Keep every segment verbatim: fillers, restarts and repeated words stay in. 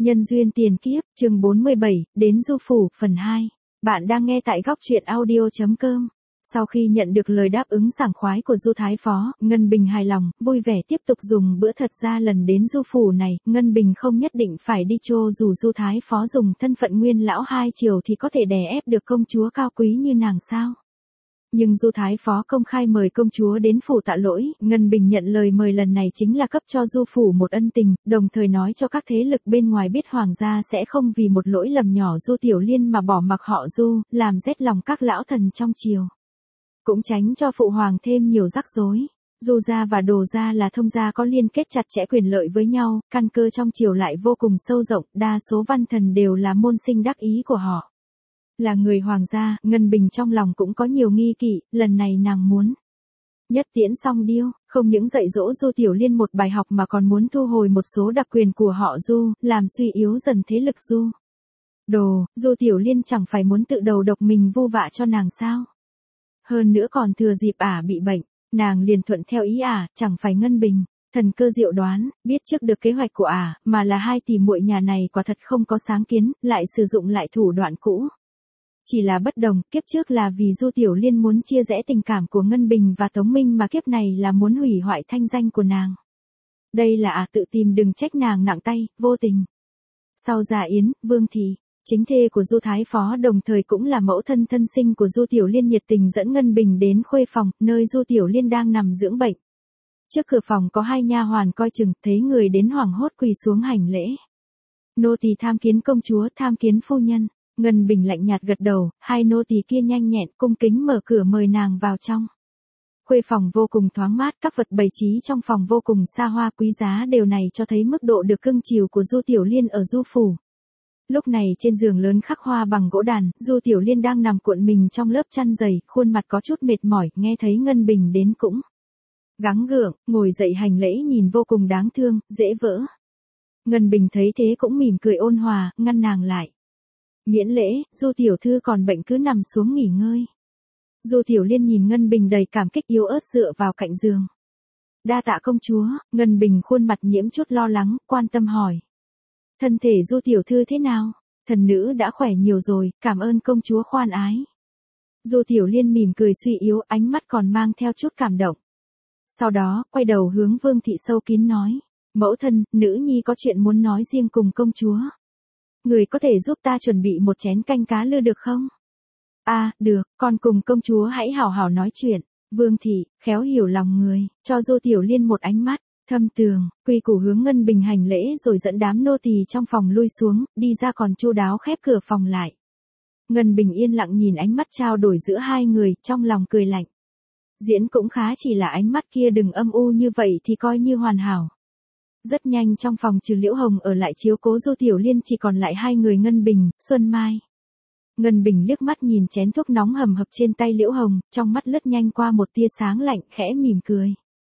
Nhân duyên tiền kiếp, chương bốn mươi bảy, đến du phủ, phần hai. Bạn đang nghe tại góc truyện audio chấm com. Sau khi nhận được lời đáp ứng sảng khoái của Du Thái Phó, Ngân Bình hài lòng, vui vẻ tiếp tục dùng bữa. Thật ra lần đến du phủ này, Ngân Bình không nhất định phải đi chô, dù Du Thái Phó dùng thân phận nguyên lão hai triều thì có thể đè ép được công chúa cao quý như nàng sao. Nhưng Du Thái Phó công khai mời công chúa đến phủ tạ lỗi, Ngân Bình nhận lời mời lần này chính là cấp cho du phủ một ân tình, đồng thời nói cho các thế lực bên ngoài biết hoàng gia sẽ không vì một lỗi lầm nhỏ Du Tiểu Liên mà bỏ mặc họ Du, làm rét lòng các lão thần trong triều. Cũng tránh cho phụ hoàng thêm nhiều rắc rối. Du gia và Đồ gia là thông gia có liên kết chặt chẽ quyền lợi với nhau, căn cơ trong triều lại vô cùng sâu rộng, đa số văn thần đều là môn sinh đắc ý của họ. Là người hoàng gia, Ngân Bình trong lòng cũng có nhiều nghi kỵ, lần này nàng muốn nhất tiễn song điêu, không những dạy dỗ Du Tiểu Liên một bài học mà còn muốn thu hồi một số đặc quyền của họ Du, làm suy yếu dần thế lực Du. Đồ, Du Tiểu Liên chẳng phải muốn tự đầu độc mình vu vạ cho nàng sao? Hơn nữa còn thừa dịp ả bị bệnh, nàng liền thuận theo ý ả, chẳng phải Ngân Bình thần cơ diệu đoán, biết trước được kế hoạch của ả, mà là hai tỷ muội nhà này quả thật không có sáng kiến, lại sử dụng lại thủ đoạn cũ. Chỉ là bất đồng, kiếp trước là vì Du Tiểu Liên muốn chia rẽ tình cảm của Ngân Bình và Tống Minh, mà kiếp này là muốn hủy hoại thanh danh của nàng. Đây là ả tự tìm, đừng trách nàng nặng tay, vô tình. Sau Gia Yến, Vương Thị, chính thê của Du Thái Phó đồng thời cũng là mẫu thân thân sinh của Du Tiểu Liên, nhiệt tình dẫn Ngân Bình đến khuê phòng, nơi Du Tiểu Liên đang nằm dưỡng bệnh. Trước cửa phòng có hai nha hoàn coi chừng, thấy người đến hoảng hốt quỳ xuống hành lễ. Nô tỳ tham kiến công chúa, tham kiến phu nhân. Ngân Bình lạnh nhạt gật đầu, hai nô tỳ kia nhanh nhẹn cung kính mở cửa mời nàng vào trong. Khuê phòng vô cùng thoáng mát, các vật bày trí trong phòng vô cùng xa hoa quý giá, điều này cho thấy mức độ được cưng chiều của Du Tiểu Liên ở du phủ. Lúc này trên giường lớn khắc hoa bằng gỗ đàn, Du Tiểu Liên đang nằm cuộn mình trong lớp chăn dày, khuôn mặt có chút mệt mỏi, nghe thấy Ngân Bình đến cũng gắng gượng, ngồi dậy hành lễ, nhìn vô cùng đáng thương, dễ vỡ. Ngân Bình thấy thế cũng mỉm cười ôn hòa, ngăn nàng lại. Miễn lễ, Du tiểu thư còn bệnh cứ nằm xuống nghỉ ngơi. Du Tiểu Liên nhìn Ngân Bình đầy cảm kích yếu ớt dựa vào cạnh giường. Đa tạ công chúa. Ngân Bình khuôn mặt nhiễm chút lo lắng, quan tâm hỏi. Thân thể Du tiểu thư thế nào? Thần nữ đã khỏe nhiều rồi, cảm ơn công chúa khoan ái. Du Tiểu Liên mỉm cười suy yếu, ánh mắt còn mang theo chút cảm động. Sau đó, quay đầu hướng Vương Thị sâu kín nói. Mẫu thân, nữ nhi có chuyện muốn nói riêng cùng công chúa. Người có thể giúp ta chuẩn bị một chén canh cá lư được không? À, được, con cùng công chúa hãy hào hào nói chuyện. Vương Thị, khéo hiểu lòng người, cho Du Tiểu Liên một ánh mắt thâm tường, quy củ hướng Ngân Bình hành lễ rồi dẫn đám nô tỳ trong phòng lui xuống, đi ra còn chu đáo khép cửa phòng lại. Ngân Bình yên lặng nhìn ánh mắt trao đổi giữa hai người, trong lòng cười lạnh. Diễn cũng khá, chỉ là ánh mắt kia đừng âm u như vậy thì coi như hoàn hảo. Rất nhanh trong phòng trừ Liễu Hồng ở lại chiếu cố Du Tiểu Liên, chỉ còn lại hai người Ngân Bình, Xuân Mai. Ngân Bình liếc mắt nhìn chén thuốc nóng hầm hập trên tay Liễu Hồng, trong mắt lướt nhanh qua một tia sáng lạnh, khẽ mỉm cười.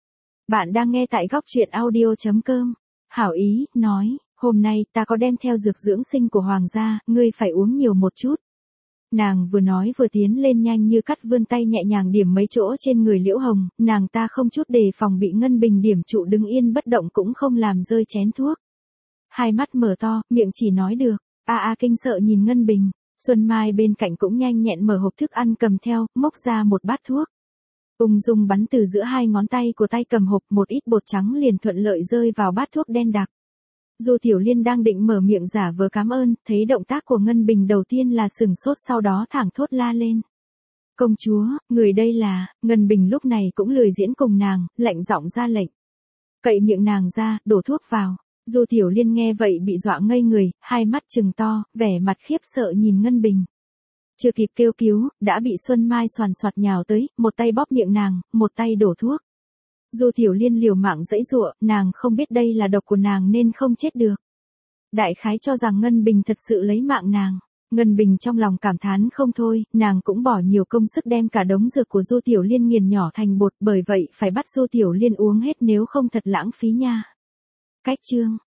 Bạn đang nghe tại góc truyện audio chấm com. Hảo ý, nói, hôm nay ta có đem theo dược dưỡng sinh của hoàng gia, ngươi phải uống nhiều một chút. Nàng vừa nói vừa tiến lên nhanh như cắt, vươn tay nhẹ nhàng điểm mấy chỗ trên người Liễu Hồng, nàng ta không chút đề phòng bị Ngân Bình điểm trụ, đứng yên bất động cũng không làm rơi chén thuốc. Hai mắt mở to, miệng chỉ nói được, a a kinh sợ nhìn Ngân Bình. Xuân Mai bên cạnh cũng nhanh nhẹn mở hộp thức ăn cầm theo, móc ra một bát thuốc. Ung dung bắn từ giữa hai ngón tay của tay cầm hộp, một ít bột trắng liền thuận lợi rơi vào bát thuốc đen đặc. Du Tiểu Liên đang định mở miệng giả vờ cảm ơn, thấy động tác của Ngân Bình đầu tiên là sừng sốt, sau đó thẳng thốt la lên. Công chúa, người đây là. Ngân Bình lúc này cũng lười diễn cùng nàng, lạnh giọng ra lệnh. Cậy miệng nàng ra, đổ thuốc vào. Du Tiểu Liên nghe vậy bị dọa ngây người, hai mắt trừng to, vẻ mặt khiếp sợ nhìn Ngân Bình. Chưa kịp kêu cứu, đã bị Xuân Mai xoàn xoạt nhào tới, một tay bóp miệng nàng, một tay đổ thuốc. Du Tiểu Liên liều mạng giãy giụa, nàng không biết đây là độc của nàng nên không chết được. Đại khái cho rằng Ngân Bình thật sự lấy mạng nàng. Ngân Bình trong lòng cảm thán không thôi, nàng cũng bỏ nhiều công sức đem cả đống dược của Du Tiểu Liên nghiền nhỏ thành bột, bởi vậy phải bắt Du Tiểu Liên uống hết nếu không thật lãng phí nha. Cách chương